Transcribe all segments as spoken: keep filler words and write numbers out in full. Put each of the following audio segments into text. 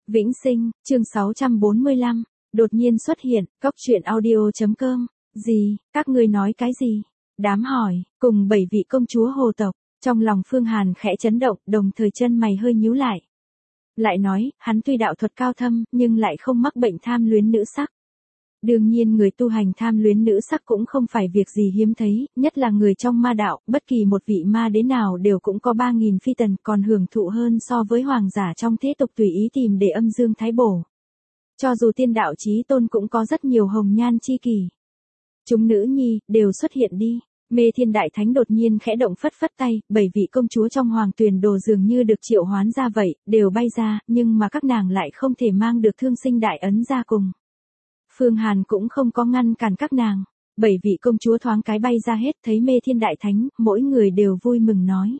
Vĩnh Sinh, chương sáu trăm bốn mươi lăm, đột nhiên xuất hiện, cốc truyện audio.com, gì, các ngươi nói cái gì? Đám hỏi, cùng bảy vị công chúa hồ tộc, trong lòng Phương Hàn khẽ chấn động, đồng thời chân mày hơi nhíu lại. Lại nói, hắn tuy đạo thuật cao thâm, nhưng lại không mắc bệnh tham luyến nữ sắc. Đương nhiên người tu hành tham luyến nữ sắc cũng không phải việc gì hiếm thấy, nhất là người trong ma đạo, bất kỳ một vị ma đế nào đều cũng có ba nghìn phi tần, còn hưởng thụ hơn so với hoàng giả trong thế tục tùy ý tìm để âm dương thái bổ. Cho dù tiên đạo chí tôn cũng có rất nhiều hồng nhan chi kỷ. Chúng nữ nhi, đều xuất hiện đi. Mê Thiên Đại Thánh đột nhiên khẽ động phất phất tay, bảy vị công chúa trong hoàng tuyền đồ dường như được triệu hoán ra vậy, đều bay ra, nhưng mà các nàng lại không thể mang được thương sinh đại ấn ra cùng. Phương Hàn cũng không có ngăn cản các nàng. Bảy vị công chúa thoáng cái bay ra hết, thấy Mê Thiên Đại Thánh, mỗi người đều vui mừng nói.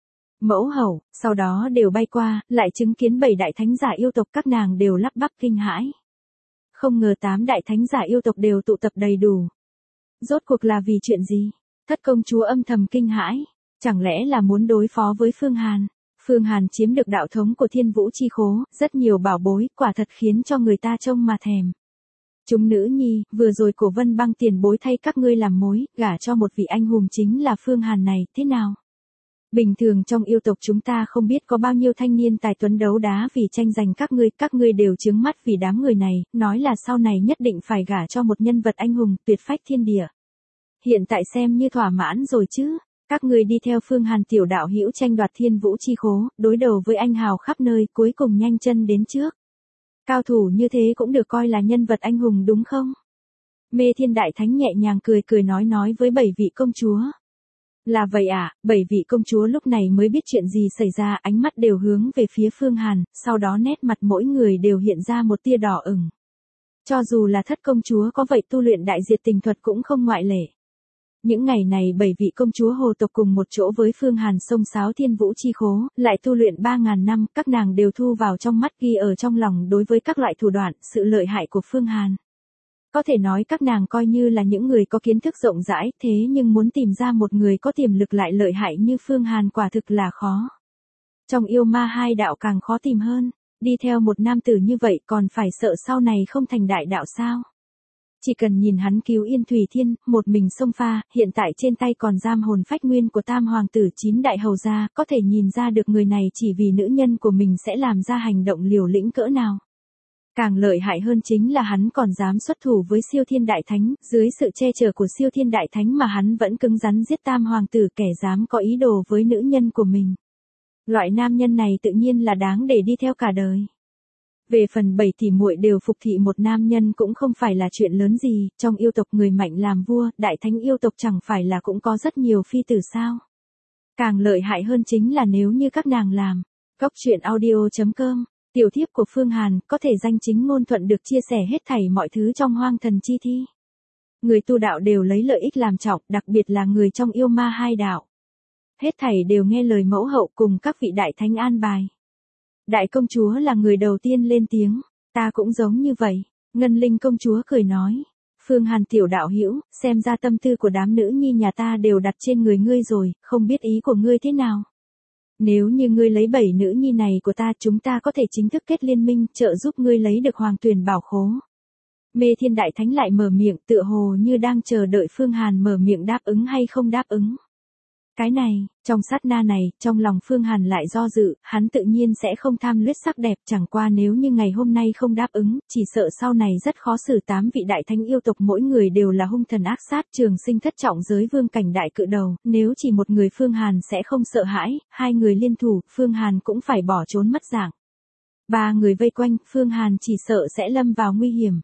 Mẫu hậu, sau đó đều bay qua, lại chứng kiến bảy đại thánh giả yêu tộc, các nàng đều lắp bắp kinh hãi. Không ngờ tám đại thánh giả yêu tộc đều tụ tập đầy đủ. Rốt cuộc là vì chuyện gì? Thất công chúa âm thầm kinh hãi. Chẳng lẽ là muốn đối phó với Phương Hàn? Phương Hàn chiếm được đạo thống của Thiên Vũ Chi Khố, rất nhiều bảo bối, quả thật khiến cho người ta trông mà thèm. Chúng nữ nhi, vừa rồi Cổ Vân Băng tiền bối thay các ngươi làm mối, gả cho một vị anh hùng chính là Phương Hàn này, thế nào? Bình thường trong yêu tộc chúng ta không biết có bao nhiêu thanh niên tài tuấn đấu đá vì tranh giành các ngươi, các ngươi đều trướng mắt vì đám người này, nói là sau này nhất định phải gả cho một nhân vật anh hùng, tuyệt phách thiên địa. Hiện tại xem như thỏa mãn rồi chứ, các ngươi đi theo Phương Hàn tiểu đạo hữu tranh đoạt Thiên Vũ Chi Khố, đối đầu với anh hào khắp nơi, cuối cùng nhanh chân đến trước. Cao thủ như thế cũng được coi là nhân vật anh hùng đúng không? Mê Thiên Đại Thánh nhẹ nhàng cười cười nói nói với bảy vị công chúa. Là vậy à, bảy vị công chúa lúc này mới biết chuyện gì xảy ra, ánh mắt đều hướng về phía Phương Hàn, sau đó nét mặt mỗi người đều hiện ra một tia đỏ ửng. Cho dù là thất công chúa có vậy tu luyện đại diệt tình thuật cũng không ngoại lệ. Những ngày này bảy vị công chúa hồ tộc cùng một chỗ với Phương Hàn xông xáo Thiên Vũ Chi Khố, lại tu luyện ba ngàn năm, các nàng đều thu vào trong mắt, ghi ở trong lòng đối với các loại thủ đoạn, sự lợi hại của Phương Hàn. Có thể nói các nàng coi như là những người có kiến thức rộng rãi, thế nhưng muốn tìm ra một người có tiềm lực lại lợi hại như Phương Hàn quả thực là khó. Trong yêu ma hai đạo càng khó tìm hơn, đi theo một nam tử như vậy còn phải sợ sau này không thành đại đạo sao? Chỉ cần nhìn hắn cứu Yên Thủy Thiên, một mình xông pha, hiện tại trên tay còn giam hồn phách nguyên của tam hoàng tử chín đại hầu gia, có thể nhìn ra được người này chỉ vì nữ nhân của mình sẽ làm ra hành động liều lĩnh cỡ nào. Càng lợi hại hơn chính là hắn còn dám xuất thủ với Siêu Thiên Đại Thánh, dưới sự che chở của Siêu Thiên Đại Thánh mà hắn vẫn cứng rắn giết tam hoàng tử, kẻ dám có ý đồ với nữ nhân của mình. Loại nam nhân này tự nhiên là đáng để đi theo cả đời. Về phần bảy tỷ muội đều phục thị một nam nhân cũng không phải là chuyện lớn gì, trong yêu tộc người mạnh làm vua, đại thánh yêu tộc chẳng phải là cũng có rất nhiều phi tử sao. Càng lợi hại hơn chính là nếu như các nàng làm. Cốc truyện audio.com, tiểu thiếp của Phương Hàn, có thể danh chính ngôn thuận được chia sẻ hết thảy mọi thứ trong hoang thần chi thi. Người tu đạo đều lấy lợi ích làm trọng, đặc biệt là người trong yêu ma hai đạo. Hết thảy đều nghe lời mẫu hậu cùng các vị đại thánh an bài. Đại công chúa là người đầu tiên lên tiếng, ta cũng giống như vậy. Ngân Linh công chúa cười nói, Phương Hàn tiểu đạo hữu, xem ra tâm tư của đám nữ nhi nhà ta đều đặt trên người ngươi rồi, không biết ý của ngươi thế nào. Nếu như ngươi lấy bảy nữ nhi này của ta, chúng ta có thể chính thức kết liên minh, trợ giúp ngươi lấy được hoàng tuyền bảo khố. Mê Thiên Đại Thánh lại mở miệng, tựa hồ như đang chờ đợi Phương Hàn mở miệng đáp ứng hay không đáp ứng. Cái này, trong sát na này, trong lòng Phương Hàn lại do dự, hắn tự nhiên sẽ không tham luyết sắc đẹp, chẳng qua nếu như ngày hôm nay không đáp ứng, chỉ sợ sau này rất khó xử. Tám vị đại thánh yêu tộc mỗi người đều là hung thần ác sát, trường sinh thất trọng giới vương cảnh đại cự đầu, nếu chỉ một người Phương Hàn sẽ không sợ hãi, hai người liên thủ, Phương Hàn cũng phải bỏ trốn mất dạng. Ba người vây quanh, Phương Hàn chỉ sợ sẽ lâm vào nguy hiểm.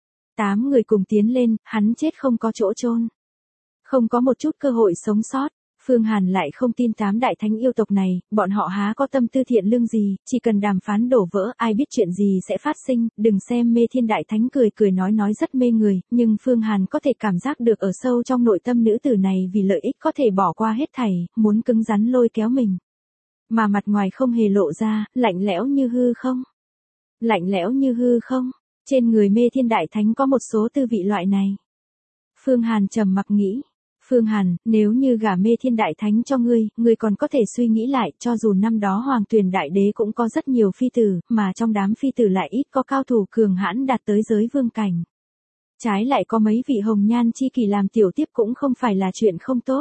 Tám người cùng tiến lên, hắn chết không có chỗ chôn, không có một chút cơ hội sống sót. Phương Hàn lại không tin tám đại thánh yêu tộc này, bọn họ há có tâm tư thiện lương gì, chỉ cần đàm phán đổ vỡ, ai biết chuyện gì sẽ phát sinh. Đừng xem Mê Thiên Đại Thánh cười cười nói nói rất mê người, nhưng Phương Hàn có thể cảm giác được ở sâu trong nội tâm nữ tử này vì lợi ích có thể bỏ qua hết thảy, muốn cứng rắn lôi kéo mình. Mà mặt ngoài không hề lộ ra, lạnh lẽo như hư không. Lạnh lẽo như hư không, trên người Mê Thiên Đại Thánh có một số tư vị loại này. Phương Hàn trầm mặc nghĩ. Phương Hàn, nếu như gả Mê Thiên Đại Thánh cho ngươi, ngươi còn có thể suy nghĩ lại, cho dù năm đó Hoàng Tuyền Đại Đế cũng có rất nhiều phi tử, mà trong đám phi tử lại ít có cao thủ cường hãn đạt tới giới vương cảnh. Trái lại có mấy vị hồng nhan chi kỷ làm tiểu tiếp cũng không phải là chuyện không tốt.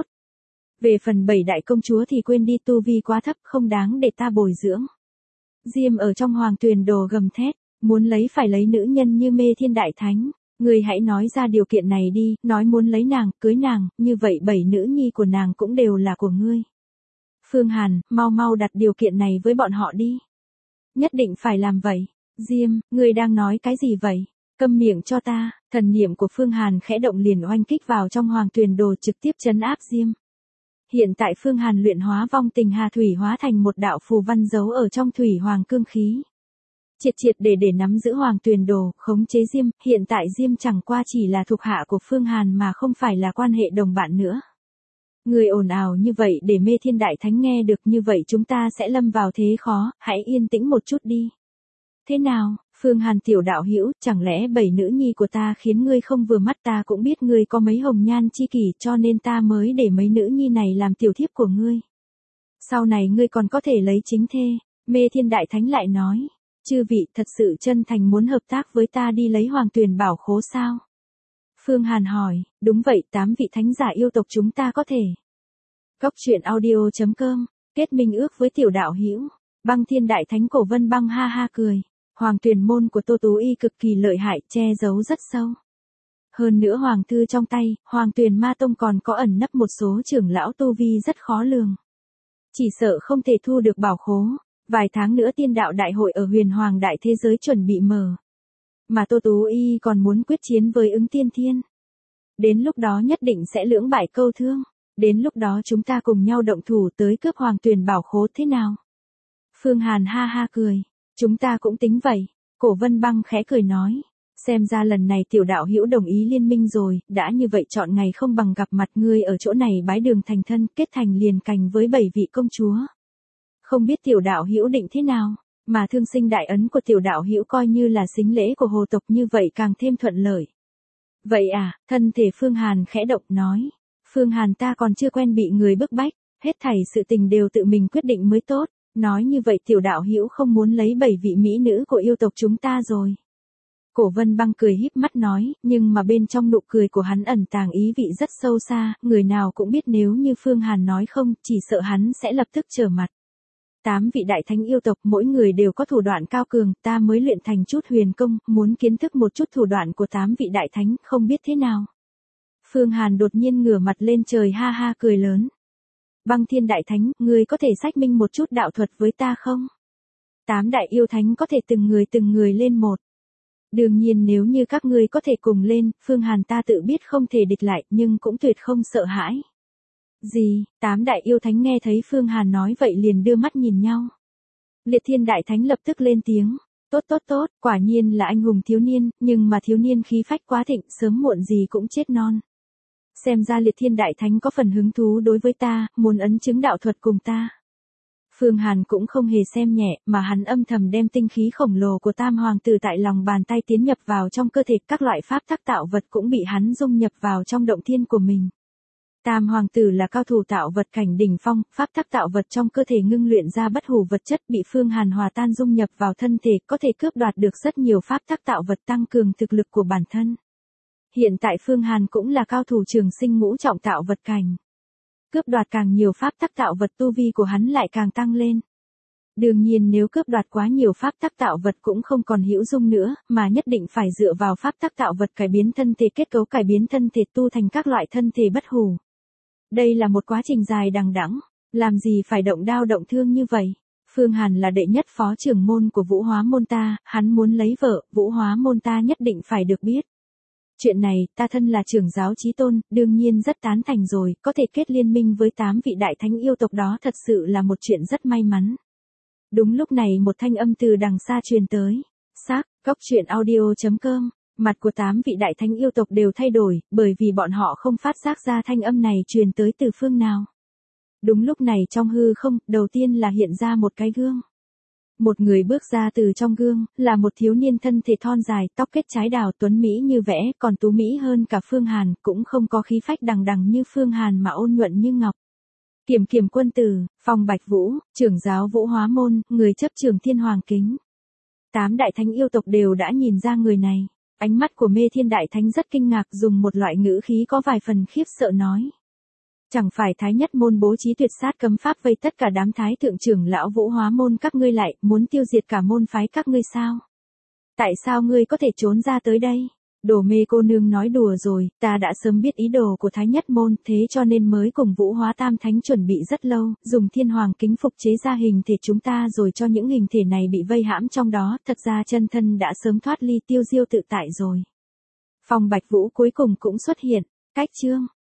Về phần bảy đại công chúa thì quên đi, tu vi quá thấp, không đáng để ta bồi dưỡng. Diêm ở trong Hoàng Tuyền Đồ gầm thét, muốn lấy phải lấy nữ nhân như Mê Thiên Đại Thánh. Ngươi hãy nói ra điều kiện này đi, nói muốn lấy nàng, cưới nàng, như vậy bảy nữ nhi của nàng cũng đều là của ngươi. Phương Hàn, mau mau đặt điều kiện này với bọn họ đi. Nhất định phải làm vậy. Diêm, ngươi đang nói cái gì vậy? Câm miệng cho ta. Thần niệm của Phương Hàn khẽ động liền oanh kích vào trong Hoàng Tuyền Đồ, trực tiếp trấn áp Diêm. Hiện tại Phương Hàn luyện hóa vong tình hà thủy hóa thành một đạo phù văn giấu ở trong thủy hoàng cương khí. Triệt triệt để để nắm giữ Hoàng Tuyền Đồ, khống chế Diêm, hiện tại Diêm chẳng qua chỉ là thuộc hạ của Phương Hàn mà không phải là quan hệ đồng bạn nữa. Người ồn ào như vậy để Mê Thiên Đại Thánh nghe được, như vậy chúng ta sẽ lâm vào thế khó, hãy yên tĩnh một chút đi. Thế nào, Phương Hàn tiểu đạo hữu, chẳng lẽ bảy nữ nhi của ta khiến ngươi không vừa mắt? Ta cũng biết ngươi có mấy hồng nhan chi kỷ, cho nên ta mới để mấy nữ nhi này làm tiểu thiếp của ngươi. Sau này ngươi còn có thể lấy chính thê. Mê Thiên Đại Thánh lại nói. Chư vị thật sự chân thành muốn hợp tác với ta đi lấy Hoàng Tuyền bảo khố sao? Phương Hàn hỏi, đúng vậy, tám vị thánh giả yêu tộc chúng ta có thể. Cốc truyện audio chấm com, kết minh ước với tiểu đạo hữu. Băng Thiên Đại Thánh Cổ Vân Băng ha ha cười. Hoàng Tuyền môn của Tô Tú Y cực kỳ lợi hại, che giấu rất sâu. Hơn nữa hoàng thư trong tay, Hoàng Tuyền Ma Tông còn có ẩn nấp một số trưởng lão tu vi rất khó lường. Chỉ sợ không thể thu được bảo khố. Vài tháng nữa tiên đạo đại hội ở huyền hoàng đại thế giới chuẩn bị mở. Mà Tô Tú Y còn muốn quyết chiến với ứng tiên thiên. Đến lúc đó nhất định sẽ lưỡng bại câu thương. Đến lúc đó chúng ta cùng nhau động thủ tới cướp Hoàng Tuyền bảo khố thế nào? Phương Hàn ha ha cười. Chúng ta cũng tính vậy. Cổ Vân Băng khẽ cười nói. Xem ra lần này tiểu đạo hữu đồng ý liên minh rồi, đã như vậy chọn ngày không bằng gặp mặt, ngươi ở chỗ này bái đường thành thân, kết thành liền cành với bảy vị công chúa. Không biết tiểu đạo hữu định thế nào, mà thương sinh đại ấn của tiểu đạo hữu coi như là sính lễ của hồ tộc, như vậy càng thêm thuận lợi. Vậy à, thân thể Phương Hàn khẽ động nói. Phương Hàn, ta còn chưa quen bị người bức bách, hết thảy sự tình đều tự mình quyết định mới tốt. Nói như vậy tiểu đạo hữu không muốn lấy bảy vị mỹ nữ của yêu tộc chúng ta rồi. Cổ Vân Băng cười híp mắt nói, nhưng mà bên trong nụ cười của hắn ẩn tàng ý vị rất sâu xa, người nào cũng biết nếu như Phương Hàn nói không, chỉ sợ hắn sẽ lập tức trở mặt. Tám vị đại thánh yêu tộc mỗi người đều có thủ đoạn cao cường, ta mới luyện thành chút huyền công, muốn kiến thức một chút thủ đoạn của tám vị đại thánh, không biết thế nào. Phương Hàn đột nhiên ngửa mặt lên trời ha ha cười lớn. Băng Thiên Đại Thánh, ngươi có thể xác minh một chút đạo thuật với ta không? Tám đại yêu thánh có thể từng người từng người lên một. Đương nhiên nếu như các ngươi có thể cùng lên, Phương Hàn ta tự biết không thể địch lại, nhưng cũng tuyệt không sợ hãi. Gì? Tám đại yêu thánh nghe thấy Phương Hàn nói vậy liền đưa mắt nhìn nhau. Liệt Thiên Đại Thánh lập tức lên tiếng. Tốt tốt tốt, quả nhiên là anh hùng thiếu niên, nhưng mà thiếu niên khí phách quá thịnh, sớm muộn gì cũng chết non. Xem ra Liệt Thiên Đại Thánh có phần hứng thú đối với ta, muốn ấn chứng đạo thuật cùng ta. Phương Hàn cũng không hề xem nhẹ, mà hắn âm thầm đem tinh khí khổng lồ của Tam Hoàng tử tại lòng bàn tay tiến nhập vào trong cơ thể, các loại pháp tắc tạo vật cũng bị hắn dung nhập vào trong động thiên của mình. Tam Hoàng tử là cao thủ tạo vật cảnh đỉnh phong, pháp tắc tạo vật trong cơ thể ngưng luyện ra bất hủ vật chất bị Phương Hàn hòa tan dung nhập vào thân thể, có thể cướp đoạt được rất nhiều pháp tắc tạo vật tăng cường thực lực của bản thân. Hiện tại Phương Hàn cũng là cao thủ trường sinh ngũ trọng tạo vật cảnh. Cướp đoạt càng nhiều pháp tắc tạo vật, tu vi của hắn lại càng tăng lên. Đương nhiên nếu cướp đoạt quá nhiều pháp tắc tạo vật cũng không còn hữu dụng nữa, mà nhất định phải dựa vào pháp tắc tạo vật cải biến thân thể, kết cấu cải biến thân thể, tu thành các loại thân thể bất hủ. Đây là một quá trình dài đằng đẵng, làm gì phải động đao động thương như vậy. Phương Hàn là đệ nhất phó trưởng môn của Vũ Hóa môn ta, hắn muốn lấy vợ, Vũ Hóa môn ta nhất định phải được biết. Chuyện này, ta thân là trưởng giáo chí tôn, đương nhiên rất tán thành rồi, có thể kết liên minh với tám vị đại thánh yêu tộc đó thật sự là một chuyện rất may mắn. Đúng lúc này một thanh âm từ đằng xa truyền tới. Xác, cốc truyện audio chấm com, mặt của tám vị đại thánh yêu tộc đều thay đổi, bởi vì bọn họ không phát giác ra thanh âm này truyền tới từ phương nào. Đúng lúc này trong hư không, đầu tiên là hiện ra một cái gương. Một người bước ra từ trong gương, là một thiếu niên thân thể thon dài, tóc kết trái đào, tuấn mỹ như vẽ, còn tú mỹ hơn cả Phương Hàn, cũng không có khí phách đằng đằng như Phương Hàn mà ôn nhuận như ngọc. Kiểm kiểm quân tử, Phong Bạch Vũ, trưởng giáo Vũ Hóa môn, người chấp trường Thiên Hoàng Kính. Tám đại thánh yêu tộc đều đã nhìn ra người này. Ánh mắt của Mê Thiên Đại Thánh rất kinh ngạc, dùng một loại ngữ khí có vài phần khiếp sợ nói. Chẳng phải Thái Nhất môn bố trí tuyệt sát cấm pháp vây tất cả đám thái thượng trưởng lão Vũ Hóa môn các ngươi lại, muốn tiêu diệt cả môn phái các ngươi sao? Tại sao ngươi có thể trốn ra tới đây? Đồ Mê cô nương nói đùa rồi, ta đã sớm biết ý đồ của Thái Nhất môn, thế cho nên mới cùng Vũ Hóa Tam Thánh chuẩn bị rất lâu, dùng Thiên Hoàng Kính phục chế ra hình thể chúng ta rồi cho những hình thể này bị vây hãm trong đó, thật ra chân thân đã sớm thoát ly tiêu diêu tự tại rồi. Phong Bạch Vũ cuối cùng cũng xuất hiện, cách chương